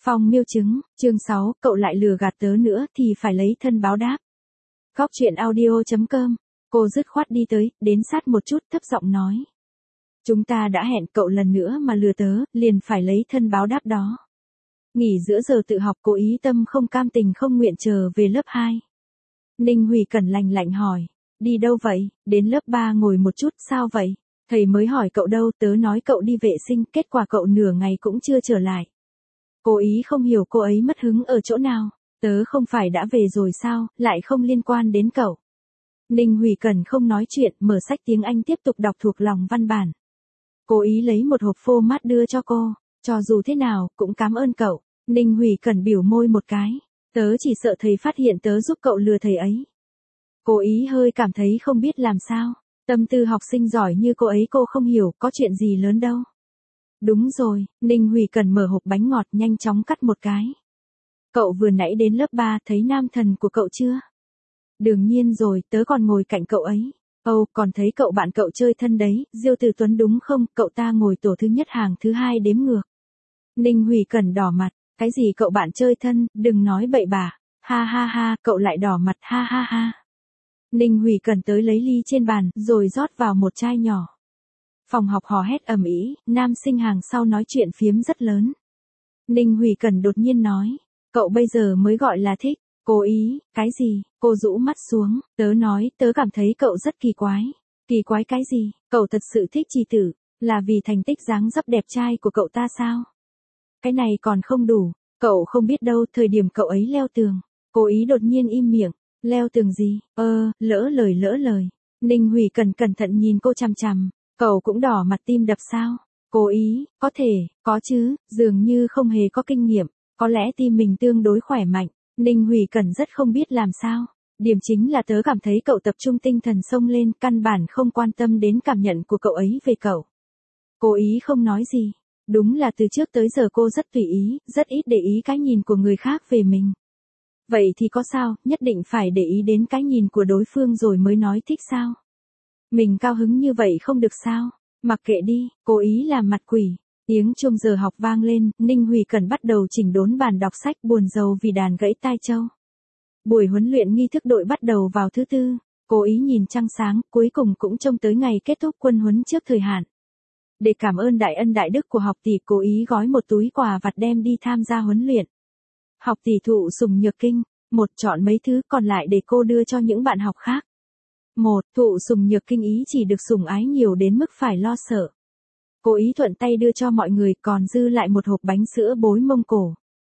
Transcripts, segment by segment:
Phong miêu chứng, chương 6, cậu lại lừa gạt tớ nữa thì phải lấy thân báo đáp. Góc chuyện audio.com, cô dứt khoát đi tới, đến sát một chút thấp giọng nói. Chúng ta đã hẹn cậu lần nữa mà lừa tớ, liền phải lấy thân báo đáp đó. Nghỉ giữa giờ tự học cố ý tâm không cam tình không nguyện chờ về lớp 2. Ninh Hủy Cẩn lạnh lạnh hỏi, đi đâu vậy, đến lớp 3 ngồi một chút sao vậy? Thầy mới hỏi cậu đâu, tớ nói cậu đi vệ sinh, kết quả cậu nửa ngày cũng chưa trở lại. Cố ý không hiểu cô ấy mất hứng ở chỗ nào, tớ không phải đã về rồi sao, lại không liên quan đến cậu. Ninh Hủy Cẩn không nói chuyện, mở sách tiếng Anh tiếp tục đọc thuộc lòng văn bản. Cố ý lấy một hộp phô mát đưa cho cô, cho dù thế nào, cũng cảm ơn cậu. Ninh Hủy Cẩn biểu môi một cái, tớ chỉ sợ thầy phát hiện tớ giúp cậu lừa thầy ấy. Cố ý hơi cảm thấy không biết làm sao, tâm tư học sinh giỏi như cô ấy cô không hiểu có chuyện gì lớn đâu. Đúng rồi, Ninh Hủy Cẩn mở hộp bánh ngọt nhanh chóng cắt một cái. Cậu vừa nãy đến lớp 3 thấy nam thần của cậu chưa? Đương nhiên rồi, tớ còn ngồi cạnh cậu ấy. Ồ, còn thấy cậu bạn cậu chơi thân đấy, Diêu Từ Tuấn đúng không? Cậu ta ngồi tổ thứ nhất hàng thứ 2 đếm ngược. Ninh Hủy Cẩn đỏ mặt, cái gì cậu bạn chơi thân, đừng nói bậy bạ. Ha ha ha, cậu lại đỏ mặt, ha ha ha. Ninh Hủy Cẩn tới lấy ly trên bàn, rồi rót vào một chai nhỏ. Phòng học hò hét ầm ĩ, nam sinh hàng sau nói chuyện phiếm rất lớn. Ninh Hủy Cẩn đột nhiên nói, cậu bây giờ mới gọi là thích. Cố ý, cái gì? Cô rũ mắt xuống, tớ nói, tớ cảm thấy cậu rất kỳ quái. Kỳ quái cái gì? Cậu thật sự thích Trì Tử, là vì thành tích dáng dấp đẹp trai của cậu ta sao? Cái này còn không đủ, cậu không biết đâu, thời điểm cậu ấy leo tường. Cố ý đột nhiên im miệng, leo tường gì? Lỡ lời. Ninh Hủy Cẩn cẩn thận nhìn cô chằm chằm, cậu cũng đỏ mặt tim đập sao? Cố ý, có thể, có chứ, dường như không hề có kinh nghiệm, có lẽ tim mình tương đối khỏe mạnh. Ninh Hủy Cẩn rất không biết làm sao. Điểm chính là tớ cảm thấy cậu tập trung tinh thần xông lên, căn bản không quan tâm đến cảm nhận của cậu ấy về cậu. Cố ý không nói gì. Đúng là từ trước tới giờ cô rất tùy ý, rất ít để ý cái nhìn của người khác về mình. Vậy thì có sao, nhất định phải để ý đến cái nhìn của đối phương rồi mới nói thích sao? Mình cao hứng như vậy không được sao? Mặc kệ đi, cố ý làm mặt quỷ. Tiếng chuông giờ học vang lên, Ninh Hủy Cẩn bắt đầu chỉnh đốn bàn đọc sách, buồn rầu vì đàn gãy tai châu. Buổi huấn luyện nghi thức đội bắt đầu vào thứ tư, cố ý nhìn trăng sáng, cuối cùng cũng trông tới ngày kết thúc quân huấn trước thời hạn. Để cảm ơn đại ân đại đức của học tỷ, cố ý gói một túi quà vặt đem đi tham gia huấn luyện. Học tỷ thụ sủng nhược kinh, một chọn mấy thứ còn lại để cô đưa cho những bạn học khác. Một, thụ sủng nhược kinh ý chỉ được sủng ái nhiều đến mức phải lo sợ. Cố ý thuận tay đưa cho mọi người, còn dư lại một hộp bánh sữa bối Mông Cổ.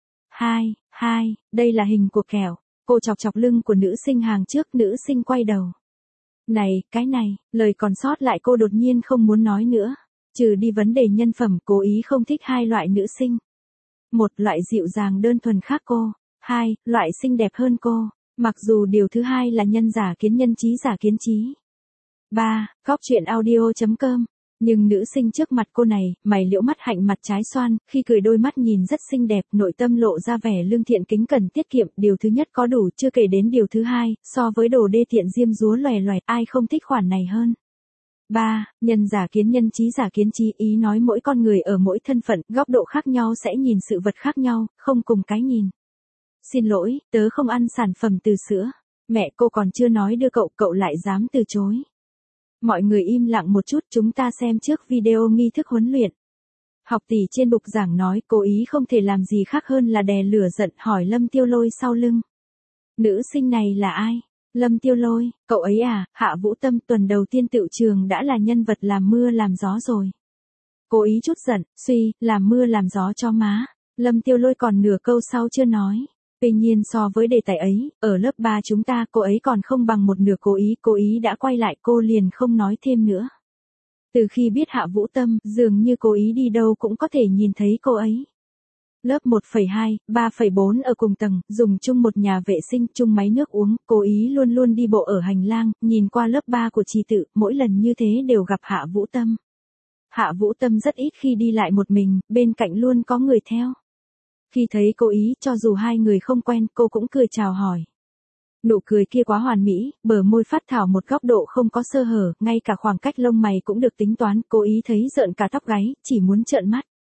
Hai, đây là hình của kẹo. Cô chọc chọc lưng của nữ sinh hàng trước, nữ sinh quay đầu. Này, cái này, lời còn sót lại cô đột nhiên không muốn nói nữa. Trừ đi vấn đề nhân phẩm, cố ý không thích hai loại nữ sinh. Một, loại dịu dàng đơn thuần khác cô. Hai, loại xinh đẹp hơn cô. Mặc dù điều thứ hai là nhân giả kiến nhân trí giả kiến trí. 3. Góc chuyện audio.com. Nhưng nữ sinh trước mặt cô này, mày liễu mắt hạnh mặt trái xoan, khi cười đôi mắt nhìn rất xinh đẹp, nội tâm lộ ra vẻ lương thiện kính cẩn tiết kiệm, điều thứ nhất có đủ, chưa kể đến điều thứ hai, so với đồ đê tiện diêm dúa loè loẹt, ai không thích khoản này hơn. 3. Nhân giả kiến nhân trí giả kiến trí, ý nói mỗi con người ở mỗi thân phận, góc độ khác nhau sẽ nhìn sự vật khác nhau, không cùng cái nhìn. Xin lỗi, tớ không ăn sản phẩm từ sữa. Mẹ cô còn chưa nói đưa cậu lại dám từ chối. Mọi người im lặng một chút, chúng ta xem trước video nghi thức huấn luyện. Học tỷ trên bục giảng nói, cố ý không thể làm gì khác hơn là đè lửa giận, hỏi Lâm Tiêu Lôi sau lưng. Nữ sinh này là ai? Lâm Tiêu Lôi, cậu ấy à? Hạ Vũ Tâm tuần đầu tiên tựu trường đã là nhân vật làm mưa làm gió rồi. Cố ý chút giận, suy, làm mưa làm gió cho má. Lâm Tiêu Lôi còn nửa câu sau chưa nói. Tuy nhiên so với đề tài ấy, ở lớp 3 chúng ta cô ấy còn không bằng một nửa, cố ý đã quay lại, cô liền không nói thêm nữa. Từ khi biết Hạ Vũ Tâm, dường như cố ý đi đâu cũng có thể nhìn thấy cô ấy. Lớp 1,2, 3,4 ở cùng tầng, dùng chung một nhà vệ sinh, chung máy nước uống, cố ý luôn luôn đi bộ ở hành lang, nhìn qua lớp 3 của Trì Tự, mỗi lần như thế đều gặp Hạ Vũ Tâm. Hạ Vũ Tâm rất ít khi đi lại một mình, bên cạnh luôn có người theo. Khi thấy cố ý, cho dù hai người không quen, cô cũng cười chào hỏi. Nụ cười kia quá hoàn mỹ, bờ môi phát thảo một góc độ không có sơ hở, ngay cả khoảng cách lông mày cũng được tính toán, cố ý thấy rợn cả tóc gáy, chỉ muốn trợn mắt.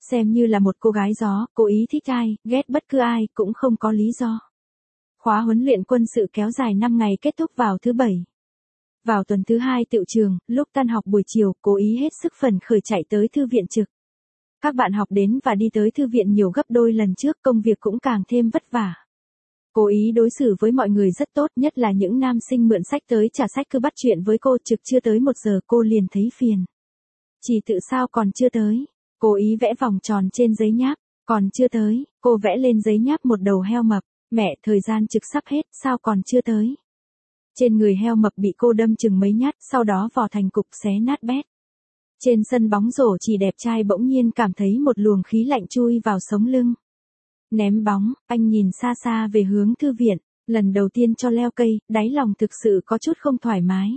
Xem như là một cô gái gió, cố ý thích ai, ghét bất cứ ai, cũng không có lý do. Khóa huấn luyện quân sự kéo dài 5 ngày kết thúc vào thứ Bảy. Vào tuần thứ 2 tựu trường, lúc tan học buổi chiều, cố ý hết sức phần khởi chạy tới thư viện trực. Các bạn học đến và đi tới thư viện nhiều gấp đôi lần trước, công việc cũng càng thêm vất vả. Cố ý đối xử với mọi người rất tốt, nhất là những nam sinh mượn sách tới trả sách cứ bắt chuyện với cô, trực chưa tới 1 giờ cô liền thấy phiền. Chỉ tự sao còn chưa tới? Cố ý vẽ vòng tròn trên giấy nháp, còn chưa tới, cô vẽ lên giấy nháp một đầu heo mập, mẹ thời gian trực sắp hết, sao còn chưa tới? Trên người heo mập bị cô đâm chừng mấy nhát, sau đó vò thành cục xé nát bét. Trên sân bóng rổ Chỉ đẹp trai bỗng nhiên cảm thấy một luồng khí lạnh chui vào sống lưng. Ném bóng, anh nhìn xa xa về hướng thư viện, lần đầu tiên cho leo cây, đáy lòng thực sự có chút không thoải mái.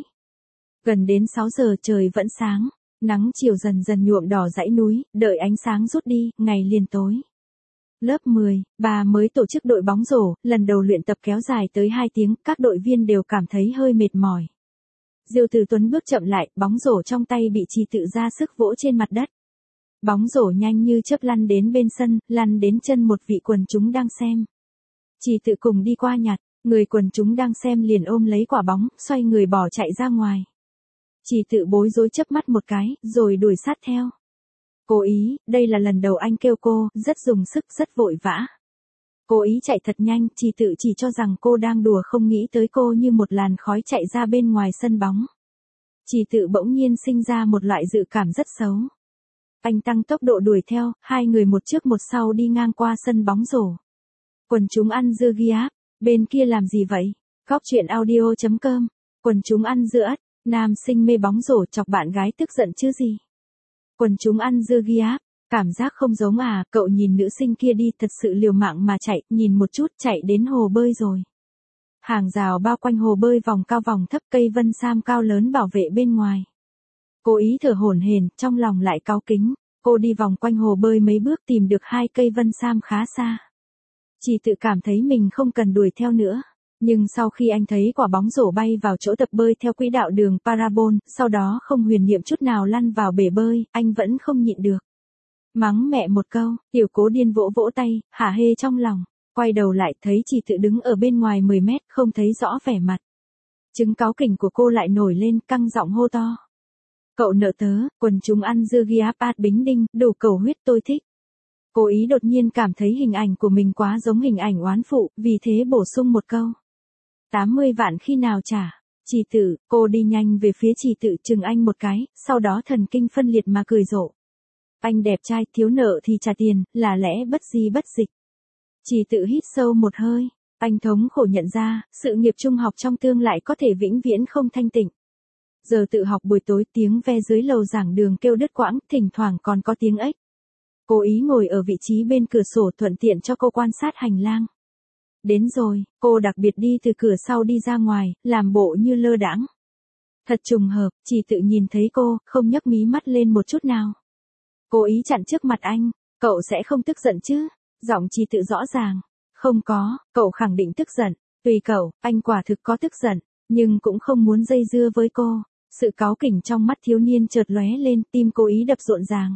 Gần đến 6 giờ trời vẫn sáng, nắng chiều dần dần nhuộm đỏ dãy núi, đợi ánh sáng rút đi, ngày liền tối. Lớp 10, bà mới tổ chức đội bóng rổ, lần đầu luyện tập kéo dài tới 2 tiếng, các đội viên đều cảm thấy hơi mệt mỏi. Diêu Từ Tuấn bước chậm lại, bóng rổ trong tay bị Trì Tự ra sức vỗ trên mặt đất. Bóng rổ nhanh như chớp lăn đến bên sân, lăn đến chân một vị quần chúng đang xem. Trì Tự cùng đi qua nhặt, người quần chúng đang xem liền ôm lấy quả bóng, xoay người bỏ chạy ra ngoài. Trì Tự bối rối chớp mắt một cái, rồi đuổi sát theo. Cố ý, đây là lần đầu anh kêu cô, rất dùng sức, rất vội vã. Cố ý chạy thật nhanh, Trì Tự chỉ cho rằng cô đang đùa, không nghĩ tới cô như một làn khói chạy ra bên ngoài sân bóng. Trì Tự bỗng nhiên sinh ra một loại dự cảm rất xấu. Anh tăng tốc độ đuổi theo, hai người một trước một sau đi ngang qua sân bóng rổ. Quần chúng ăn dưa ghi áp, bên kia làm gì vậy? Góc truyện audio.com, quần chúng ăn dưa ất, nam sinh mê bóng rổ chọc bạn gái tức giận chứ gì? Quần chúng ăn dưa ghi áp, cảm giác không giống à, cậu nhìn nữ sinh kia đi, thật sự liều mạng mà chạy, nhìn một chút chạy đến hồ bơi rồi. Hàng rào bao quanh hồ bơi vòng cao vòng thấp, cây vân sam cao lớn bảo vệ bên ngoài. Cố ý thở hổn hển, trong lòng lại cáu kính, cô đi vòng quanh hồ bơi mấy bước tìm được 2 cây vân sam khá xa. Chỉ tự cảm thấy mình không cần đuổi theo nữa. Nhưng sau khi anh thấy quả bóng rổ bay vào chỗ tập bơi theo quỹ đạo đường parabol, sau đó không huyền niệm chút nào lăn vào bể bơi, anh vẫn không nhịn được. Mắng mẹ một câu, Tiểu Cố điên vỗ vỗ tay, hả hê trong lòng. Quay đầu lại thấy Chỉ Tự đứng ở bên ngoài 10 mét, không thấy rõ vẻ mặt. Chứng cáu kỉnh của cô lại nổi lên, căng giọng hô to. Cậu nợ tớ, quần chúng ăn dưa ghi áp át bính đinh, đủ cầu huyết tôi thích. Cố ý đột nhiên cảm thấy hình ảnh của mình quá giống hình ảnh oán phụ, vì thế bổ sung một câu. 80 vạn khi nào trả? Trì Tự, cô đi nhanh về phía Trì Tự chừng anh một cái, sau đó thần kinh phân liệt mà cười rộ. Anh đẹp trai, thiếu nợ thì trả tiền, là lẽ bất di bất dịch. Trì Tự hít sâu một hơi, anh thống khổ nhận ra, sự nghiệp trung học trong tương lại có thể vĩnh viễn không thanh tịnh. Giờ tự học buổi tối tiếng ve dưới lầu giảng đường kêu đứt quãng, thỉnh thoảng còn có tiếng ếch. Cố ý ngồi ở vị trí bên cửa sổ thuận tiện cho cô quan sát hành lang. Đến rồi, cô đặc biệt đi từ cửa sau đi ra ngoài, làm bộ như lơ đãng. Thật trùng hợp, Trì Tự nhìn thấy cô, không nhấc mí mắt lên một chút nào. Cố ý chặn trước mặt anh, cậu sẽ không tức giận chứ? Giọng Trì Tự rõ ràng. Không có, cậu khẳng định tức giận. Tùy cậu, anh quả thực có tức giận, nhưng cũng không muốn dây dưa với cô. Sự cáu kỉnh trong mắt thiếu niên chợt lóe lên, tim Cố ý đập rộn ràng.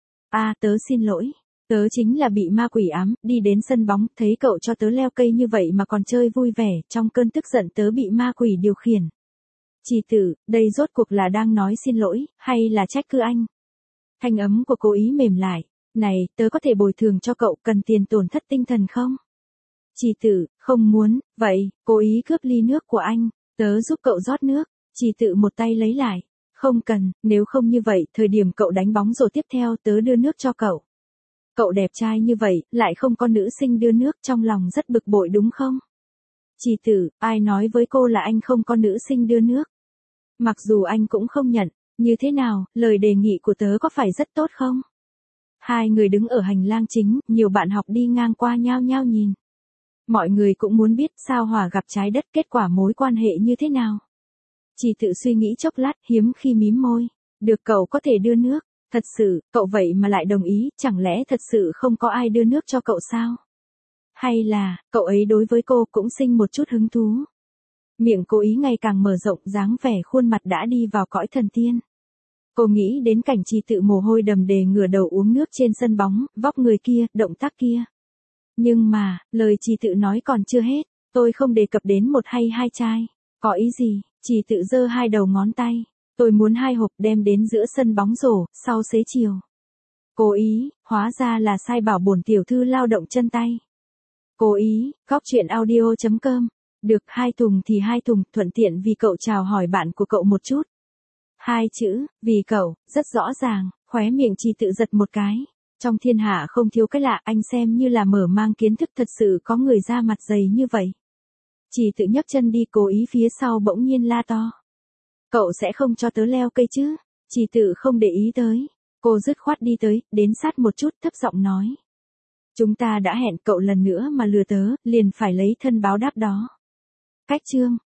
Tớ xin lỗi. Tớ chính là bị ma quỷ ám, đi đến sân bóng, thấy cậu cho tớ leo cây như vậy mà còn chơi vui vẻ, trong cơn tức giận tớ bị ma quỷ điều khiển. Trì Tự, đây rốt cuộc là đang nói xin lỗi, hay là trách cứ anh? Thanh ấm của Cố ý mềm lại. Này, tớ có thể bồi thường cho cậu, cần tiền tổn thất tinh thần không? Trì Tự, không muốn, vậy, Cố ý cướp ly nước của anh, tớ giúp cậu rót nước. Trì Tự một tay lấy lại. Không cần, nếu không như vậy, thời điểm cậu đánh bóng rổ tiếp theo tớ đưa nước cho cậu. Cậu đẹp trai như vậy, lại không có nữ sinh đưa nước, trong lòng rất bực bội đúng không? Trì Tự, ai nói với cô là anh không có nữ sinh đưa nước? Mặc dù anh cũng không nhận, như thế nào, lời đề nghị của tớ có phải rất tốt không? Hai người đứng ở hành lang chính, nhiều bạn học đi ngang qua nhao nhao nhìn. Mọi người cũng muốn biết sao hỏa gặp trái đất, kết quả mối quan hệ như thế nào. Trì Tự suy nghĩ chốc lát, hiếm khi mím môi. Được, cậu có thể đưa nước. Thật sự, cậu vậy mà lại đồng ý, chẳng lẽ thật sự không có ai đưa nước cho cậu sao? Hay là, cậu ấy đối với cô cũng sinh một chút hứng thú? Miệng Cố ý ngày càng mở rộng, dáng vẻ khuôn mặt đã đi vào cõi thần tiên. Cô nghĩ đến cảnh Trì Tự mồ hôi đầm đìa ngửa đầu uống nước trên sân bóng, vóc người kia, động tác kia. Nhưng mà, lời Trì Tự nói còn chưa hết, tôi không đề cập đến một hay hai chai. Có ý gì? Trì Tự giơ hai đầu ngón tay. Tôi muốn 2 hộp đem đến giữa sân bóng rổ, sau xế chiều. Cố ý, hóa ra là sai bảo bổn tiểu thư lao động chân tay. Cố ý, góc chuyện audio.com. Được 2 thùng thì 2 thùng, thuận tiện vì cậu chào hỏi bạn của cậu một chút. 2 chữ, vì cậu, rất rõ ràng, khóe miệng Trì Tự giật một cái. Trong thiên hạ không thiếu cái lạ, anh xem như là mở mang kiến thức, thật sự có người ra mặt dày như vậy. Trì Tự nhấc chân đi, cố ý phía sau bỗng nhiên la to. Cậu sẽ không cho tớ leo cây chứ? Trì Tự không để ý tới. Cô dứt khoát đi tới, đến sát một chút, thấp giọng nói. Chúng ta đã hẹn, cậu lần nữa mà lừa tớ, liền phải lấy thân báo đáp đó. Cách chương.